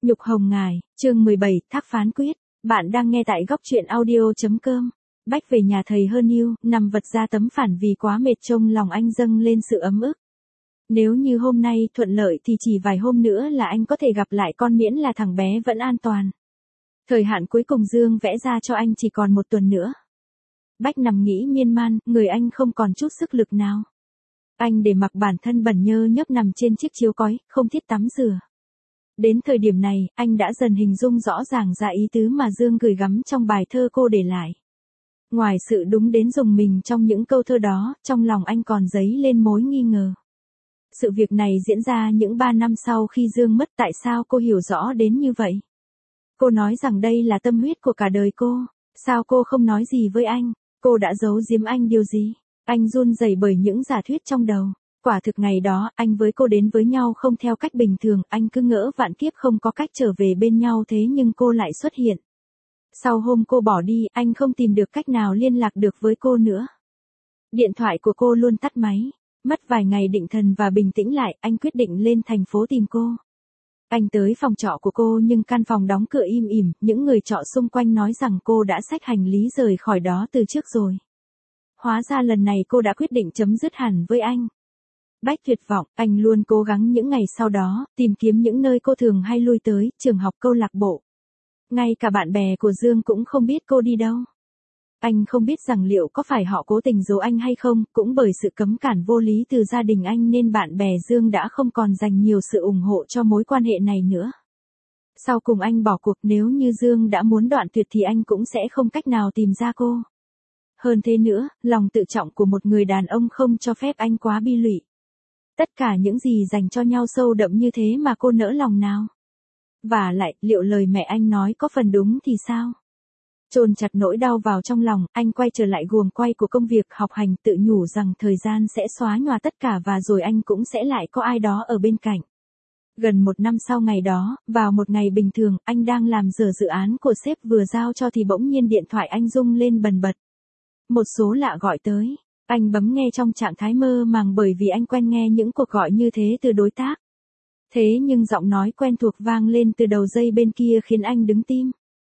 Nhục Hồng Ngài, chương 17, thác phán quyết. Bạn đang nghe tại góc truyện audio.com. Bách về nhà thầy hơn yêu, nằm vật ra tấm phản vì quá mệt, trong lòng anh dâng lên sự ấm ức. Nếu như hôm nay thuận lợi thì chỉ vài hôm nữa là anh có thể gặp lại con, miễn là thằng bé vẫn an toàn. Thời hạn cuối cùng Dương vẽ ra cho anh chỉ còn 1 tuần nữa. Bách nằm nghĩ miên man, người anh không còn chút sức lực nào. Anh để mặc bản thân bẩn nhơ nhớp nằm trên chiếc chiếu cói, không thiết tắm rửa. Đến thời điểm này, anh đã dần hình dung rõ ràng ra ý tứ mà Dương gửi gắm trong bài thơ cô để lại. Ngoài sự đúng đến rùng mình trong những câu thơ đó, trong lòng anh còn dấy lên mối nghi ngờ. Sự việc này diễn ra những 3 năm sau khi Dương mất, tại sao cô hiểu rõ đến như vậy? Cô nói rằng đây là tâm huyết của cả đời cô. Sao cô không nói gì với anh? Cô đã giấu giếm anh điều gì? Anh run rẩy bởi những giả thuyết trong đầu. Quả thực ngày đó, anh với cô đến với nhau không theo cách bình thường, anh cứ ngỡ vạn kiếp không có cách trở về bên nhau, thế nhưng cô lại xuất hiện. Sau hôm cô bỏ đi, anh không tìm được cách nào liên lạc được với cô nữa. Điện thoại của cô luôn tắt máy. Mất vài ngày định thần và bình tĩnh lại, anh quyết định lên thành phố tìm cô. Anh tới phòng trọ của cô nhưng căn phòng đóng cửa im ỉm, những người trọ xung quanh nói rằng cô đã xách hành lý rời khỏi đó từ trước rồi. Hóa ra lần này cô đã quyết định chấm dứt hẳn với anh. Bách tuyệt vọng, anh luôn cố gắng những ngày sau đó, tìm kiếm những nơi cô thường hay lui tới, trường học, câu lạc bộ. Ngay cả bạn bè của Dương cũng không biết cô đi đâu. Anh không biết rằng liệu có phải họ cố tình giấu anh hay không, cũng bởi sự cấm cản vô lý từ gia đình anh nên bạn bè Dương đã không còn dành nhiều sự ủng hộ cho mối quan hệ này nữa. Sau cùng anh bỏ cuộc, nếu như Dương đã muốn đoạn tuyệt thì anh cũng sẽ không cách nào tìm ra cô. Hơn thế nữa, lòng tự trọng của một người đàn ông không cho phép anh quá bi lụy. Tất cả những gì dành cho nhau sâu đậm như thế mà cô nỡ lòng nào? Và lại, liệu lời mẹ anh nói có phần đúng thì sao? Chôn chặt nỗi đau vào trong lòng, anh quay trở lại guồng quay của công việc, học hành, tự nhủ rằng thời gian sẽ xóa nhòa tất cả và rồi anh cũng sẽ lại có ai đó ở bên cạnh. Gần 1 năm sau ngày đó, vào một ngày bình thường, anh đang làm dở dự án của sếp vừa giao cho thì bỗng nhiên điện thoại anh rung lên bần bật. Một số lạ gọi tới. Anh bấm nghe trong trạng thái mơ màng bởi vì anh quen nghe những cuộc gọi như thế từ đối tác. Thế nhưng giọng nói quen thuộc vang lên từ đầu dây bên kia khiến anh đứng tim.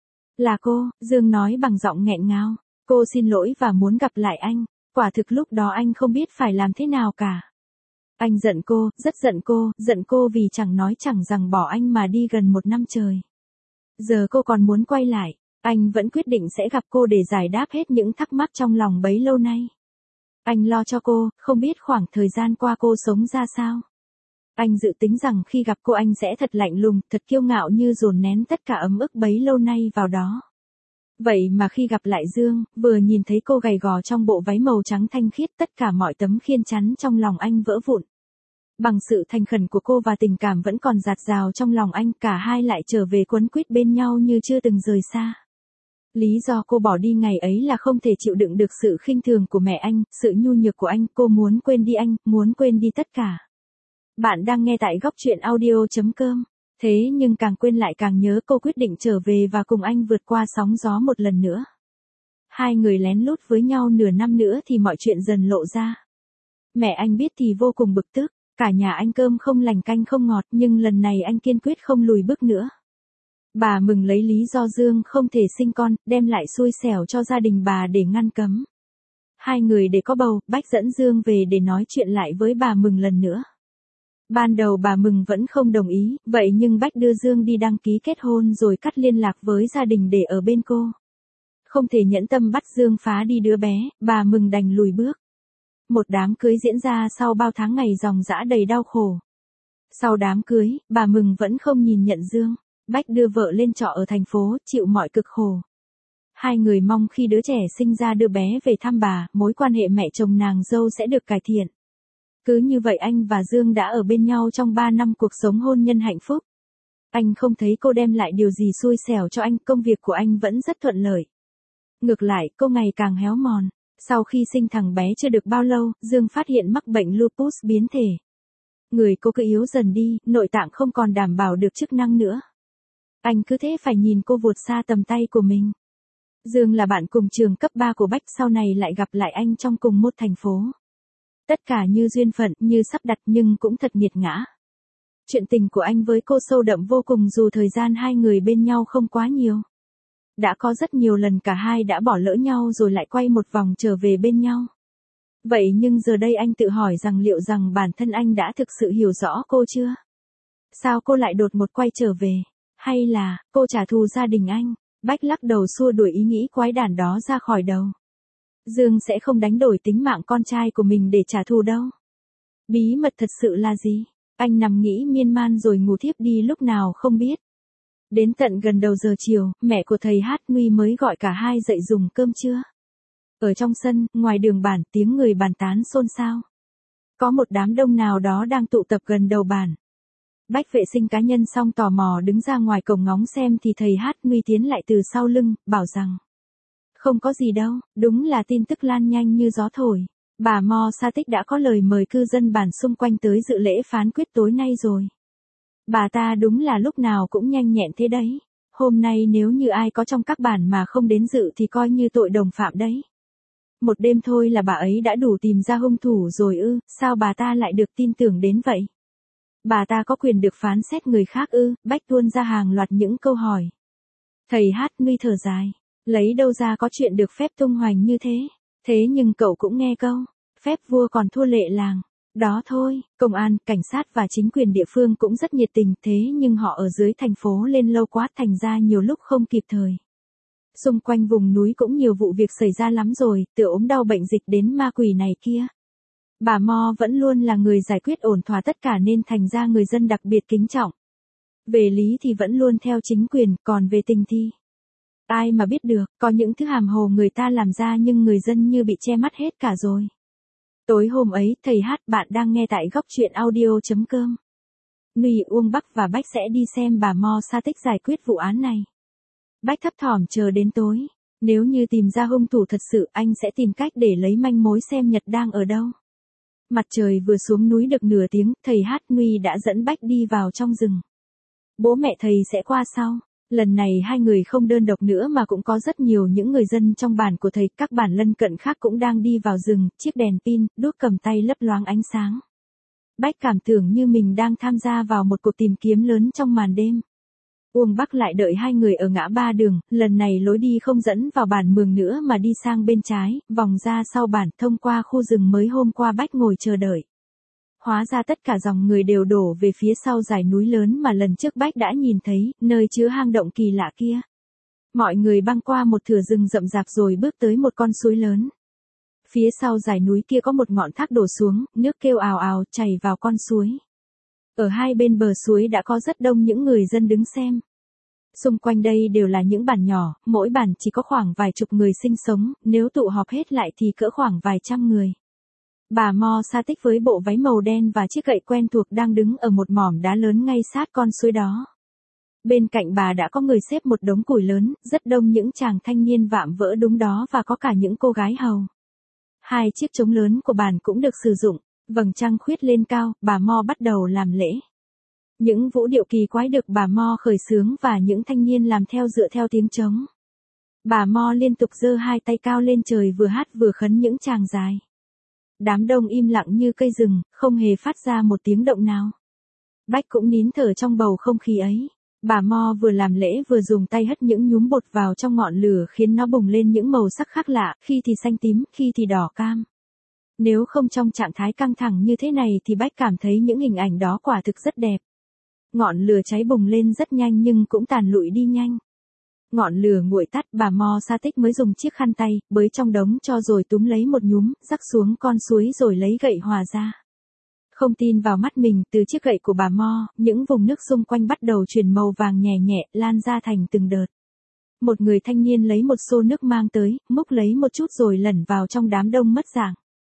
Là cô, Dương nói bằng giọng nghẹn ngào. Cô xin lỗi và muốn gặp lại anh. Quả thực lúc đó anh không biết phải làm thế nào cả. Anh giận cô, rất giận cô vì chẳng nói chẳng rằng bỏ anh mà đi gần 1 năm trời. Giờ cô còn muốn quay lại. Anh vẫn quyết định sẽ gặp cô để giải đáp hết những thắc mắc trong lòng bấy lâu nay. Anh lo cho cô, không biết khoảng thời gian qua cô sống ra sao. Anh dự tính rằng khi gặp cô anh sẽ thật lạnh lùng, thật kiêu ngạo như dồn nén tất cả ấm ức bấy lâu nay vào đó. Vậy mà khi gặp lại Dương, vừa nhìn thấy cô gầy gò trong bộ váy màu trắng thanh khiết, tất cả mọi tấm khiên chắn trong lòng anh vỡ vụn. Bằng sự thành khẩn của cô và tình cảm vẫn còn dạt dào trong lòng anh, cả hai lại trở về quấn quýt bên nhau như chưa từng rời xa. Lý do cô bỏ đi ngày ấy là không thể chịu đựng được sự khinh thường của mẹ anh, sự nhu nhược của anh, cô muốn quên đi anh, muốn quên đi tất cả. Bạn đang nghe tại góc truyện audio.com. Thế nhưng càng quên lại càng nhớ, cô quyết định trở về và cùng anh vượt qua sóng gió một lần nữa. Hai người lén lút với nhau nửa năm nữa thì mọi chuyện dần lộ ra. Mẹ anh biết thì vô cùng bực tức, cả nhà anh cơm không lành canh không ngọt, nhưng lần này anh kiên quyết không lùi bước nữa. Bà Mừng lấy lý do Dương không thể sinh con, đem lại xui xẻo cho gia đình bà để ngăn cấm. Hai người để có bầu, Bách dẫn Dương về để nói chuyện lại với bà Mừng lần nữa. Ban đầu bà Mừng vẫn không đồng ý, vậy nhưng Bách đưa Dương đi đăng ký kết hôn rồi cắt liên lạc với gia đình để ở bên cô. Không thể nhẫn tâm bắt Dương phá đi đứa bé, bà Mừng đành lùi bước. Một đám cưới diễn ra sau bao tháng ngày ròng rã đầy đau khổ. Sau đám cưới, bà Mừng vẫn không nhìn nhận Dương. Bách đưa vợ lên trọ ở thành phố, chịu mọi cực khổ. Hai người mong khi đứa trẻ sinh ra đưa bé về thăm bà, mối quan hệ mẹ chồng nàng dâu sẽ được cải thiện. Cứ như vậy anh và Dương đã ở bên nhau trong 3 năm cuộc sống hôn nhân hạnh phúc. Anh không thấy cô đem lại điều gì xui xẻo cho anh, công việc của anh vẫn rất thuận lợi. Ngược lại, cô ngày càng héo mòn. Sau khi sinh thằng bé chưa được bao lâu, Dương phát hiện mắc bệnh lupus biến thể. Người cô cứ yếu dần đi, nội tạng không còn đảm bảo được chức năng nữa. Anh cứ thế phải nhìn cô vụt xa tầm tay của mình. Dương là bạn cùng trường cấp 3 của Bách, sau này lại gặp lại anh trong cùng một thành phố. Tất cả như duyên phận, như sắp đặt nhưng cũng thật nghiệt ngã. Chuyện tình của anh với cô sâu đậm vô cùng dù thời gian hai người bên nhau không quá nhiều. Đã có rất nhiều lần cả hai đã bỏ lỡ nhau rồi lại quay một vòng trở về bên nhau. Vậy nhưng giờ đây anh tự hỏi rằng liệu rằng bản thân anh đã thực sự hiểu rõ cô chưa? Sao cô lại đột một quay trở về? Hay là, cô trả thù gia đình anh? Bách lắc đầu xua đuổi ý nghĩ quái đản đó ra khỏi đầu. Dương sẽ không đánh đổi tính mạng con trai của mình để trả thù đâu. Bí mật thật sự là gì? Anh nằm nghĩ miên man rồi ngủ thiếp đi lúc nào không biết. Đến tận gần đầu giờ chiều, mẹ của thầy Hát Nguy mới gọi cả hai dậy dùng cơm trưa. Ở trong sân, ngoài đường bản, tiếng người bàn tán xôn xao. Có một đám đông nào đó đang tụ tập gần đầu bàn. Bách vệ sinh cá nhân xong tò mò đứng ra ngoài cổng ngóng xem thì thầy Hát Nguy tiến lại từ sau lưng, bảo rằng không có gì đâu, đúng là tin tức lan nhanh như gió thổi. Bà Mo Sa Tích đã có lời mời cư dân bản xung quanh tới dự lễ phán quyết tối nay rồi. Bà ta đúng là lúc nào cũng nhanh nhẹn thế đấy. Hôm nay nếu như ai có trong các bản mà không đến dự thì coi như tội đồng phạm đấy. Một đêm thôi là bà ấy đã đủ tìm ra hung thủ rồi ư, sao bà ta lại được tin tưởng đến vậy? Bà ta có quyền được phán xét người khác ư? Bách tuôn ra hàng loạt những câu hỏi. Thầy Hát Nguy thở dài, lấy đâu ra có chuyện được phép tung hoành như thế? Thế nhưng cậu cũng nghe câu, phép vua còn thua lệ làng. Đó thôi, công an, cảnh sát và chính quyền địa phương cũng rất nhiệt tình thế nhưng họ ở dưới thành phố lên lâu quá thành ra nhiều lúc không kịp thời. Xung quanh vùng núi cũng nhiều vụ việc xảy ra lắm rồi, từ ốm đau bệnh dịch đến ma quỷ này kia. Bà Mo vẫn luôn là người giải quyết ổn thỏa tất cả nên thành ra người dân đặc biệt kính trọng. Về lý thì vẫn luôn theo chính quyền, còn về tình thì ai mà biết được, có những thứ hàm hồ người ta làm ra nhưng người dân như bị che mắt hết cả rồi. Tối hôm ấy, thầy Hát bạn đang nghe tại góc truyện audio.com. Nguy, Uông Bắc và Bách sẽ đi xem bà Mo Sa Tích giải quyết vụ án này. Bách thấp thỏm chờ đến tối. Nếu như tìm ra hung thủ thật sự anh sẽ tìm cách để lấy manh mối xem Nhật đang ở đâu. Mặt trời vừa xuống núi được nửa tiếng, thầy Hát Nguy đã dẫn Bách đi vào trong rừng. Bố mẹ thầy sẽ qua sau. Lần này hai người không đơn độc nữa mà cũng có rất nhiều những người dân trong bản của thầy, các bản lân cận khác cũng đang đi vào rừng, chiếc đèn pin, đuốc cầm tay lấp loáng ánh sáng. Bách cảm tưởng như mình đang tham gia vào một cuộc tìm kiếm lớn trong màn đêm. Uông Bắc lại đợi hai người ở ngã ba đường, lần này lối đi không dẫn vào bản Mường nữa mà đi sang bên trái, vòng ra sau bản thông qua khu rừng mới hôm qua Bách ngồi chờ đợi. Hóa ra tất cả dòng người đều đổ về phía sau dải núi lớn mà lần trước Bách đã nhìn thấy, nơi chứa hang động kỳ lạ kia. Mọi người băng qua một thửa rừng rậm rạp rồi bước tới một con suối lớn. Phía sau dải núi kia có một ngọn thác đổ xuống, nước kêu ào ào chảy vào con suối. Ở hai bên bờ suối đã có rất đông những người dân đứng xem. Xung quanh đây đều là những bản nhỏ, mỗi bản chỉ có khoảng vài chục người sinh sống, nếu tụ họp hết lại thì cỡ khoảng vài trăm người. Bà Mo Sa Tích với bộ váy màu đen và chiếc gậy quen thuộc đang đứng ở một mỏm đá lớn ngay sát con suối đó. Bên cạnh bà đã có người xếp một đống củi lớn, rất đông những chàng thanh niên vạm vỡ đúng đó và có cả những cô gái hầu. Hai chiếc trống lớn của bản cũng được sử dụng, vầng trăng khuyết lên cao, bà Mo bắt đầu làm lễ. Những vũ điệu kỳ quái được bà Mo khởi xướng và những thanh niên làm theo dựa theo tiếng trống. Bà Mo liên tục giơ hai tay cao lên trời vừa hát vừa khấn những tràng dài. Đám đông im lặng như cây rừng, không hề phát ra một tiếng động nào. Bách cũng nín thở trong bầu không khí ấy. Bà Mo vừa làm lễ vừa dùng tay hất những nhúm bột vào trong ngọn lửa khiến nó bùng lên những màu sắc khác lạ, khi thì xanh tím, khi thì đỏ cam. Nếu không trong trạng thái căng thẳng như thế này thì Bách cảm thấy những hình ảnh đó quả thực rất đẹp. Ngọn lửa cháy bùng lên rất nhanh nhưng cũng tàn lụi đi nhanh. Ngọn lửa nguội tắt, bà Mo Sa Tích mới dùng chiếc khăn tay, bới trong đống tro rồi túm lấy một nhúm, rắc xuống con suối rồi lấy gậy hòa ra. Không tin vào mắt mình, từ chiếc gậy của bà Mo, những vùng nước xung quanh bắt đầu chuyển màu vàng nhẹ nhẹ, lan ra thành từng đợt. Một người thanh niên lấy một xô nước mang tới, múc lấy một chút rồi lẩn vào trong đám đông mất dạng.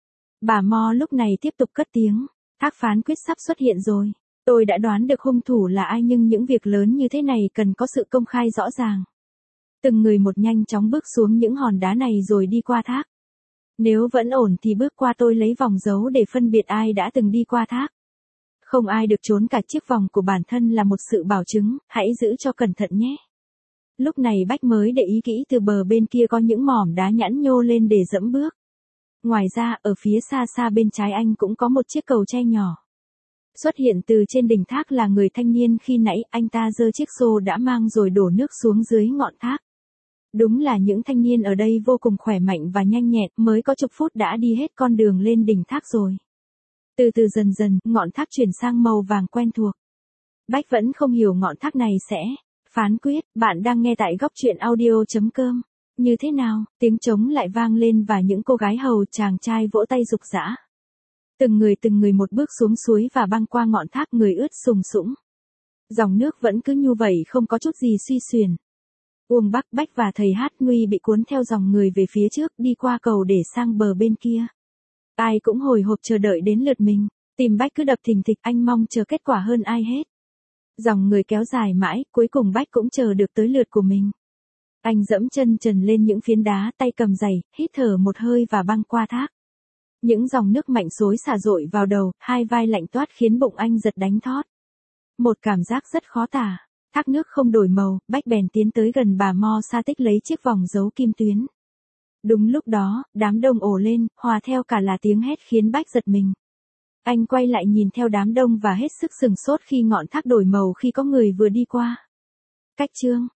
Bà Mo lúc này tiếp tục cất tiếng, thác phán quyết sắp xuất hiện rồi. Tôi đã đoán được hung thủ là ai nhưng những việc lớn như thế này cần có sự công khai rõ ràng. Từng người một nhanh chóng bước xuống những hòn đá này rồi đi qua thác. Nếu vẫn ổn thì bước qua tôi lấy vòng dấu để phân biệt ai đã từng đi qua thác. Không ai được trốn cả, chiếc vòng của bản thân là một sự bảo chứng, hãy giữ cho cẩn thận nhé. Lúc này Bách mới để ý kỹ từ bờ bên kia có những mỏm đá nhẵn nhô lên để dẫm bước. Ngoài ra, ở phía xa xa bên trái anh cũng có một chiếc cầu tre nhỏ. Xuất hiện từ trên đỉnh thác là người thanh niên khi nãy anh ta giơ chiếc xô đã mang rồi đổ nước xuống dưới ngọn thác. Đúng là những thanh niên ở đây vô cùng khỏe mạnh và nhanh nhẹn, mới có chục phút đã đi hết con đường lên đỉnh thác rồi. Từ từ dần dần, ngọn thác chuyển sang màu vàng quen thuộc. Bách vẫn không hiểu ngọn thác này sẽ phán quyết. Bạn đang nghe tại góc truyện audio.com. Như thế nào, tiếng trống lại vang lên và những cô gái hầu chàng trai vỗ tay rục rã. Từng người một bước xuống suối và băng qua ngọn thác, người ướt sùng sũng. Dòng nước vẫn cứ như vậy, không có chút gì suy xuyển. Uông Bắc Bách và thầy Hát Nguy bị cuốn theo dòng người về phía trước, đi qua cầu để sang bờ bên kia. Ai cũng hồi hộp chờ đợi đến lượt mình. Tim Bách cứ đập thình thịch, anh mong chờ kết quả hơn ai hết. Dòng người kéo dài mãi, cuối cùng Bách cũng chờ được tới lượt của mình. Anh dẫm chân trần lên những phiến đá, tay cầm giày, hít thở một hơi và băng qua thác. Những dòng nước mạnh xối xả dội vào đầu, hai vai lạnh toát khiến bụng anh giật đánh thót. Một cảm giác rất khó tả. Thác nước không đổi màu, Bách bèn tiến tới gần bà Mo Sa Tích lấy chiếc vòng giấu kim tuyến. Đúng lúc đó, đám đông ồ lên, hòa theo cả là tiếng hét khiến Bách giật mình. Anh quay lại nhìn theo đám đông và hết sức sừng sốt khi ngọn thác đổi màu khi có người vừa đi qua. Cách chương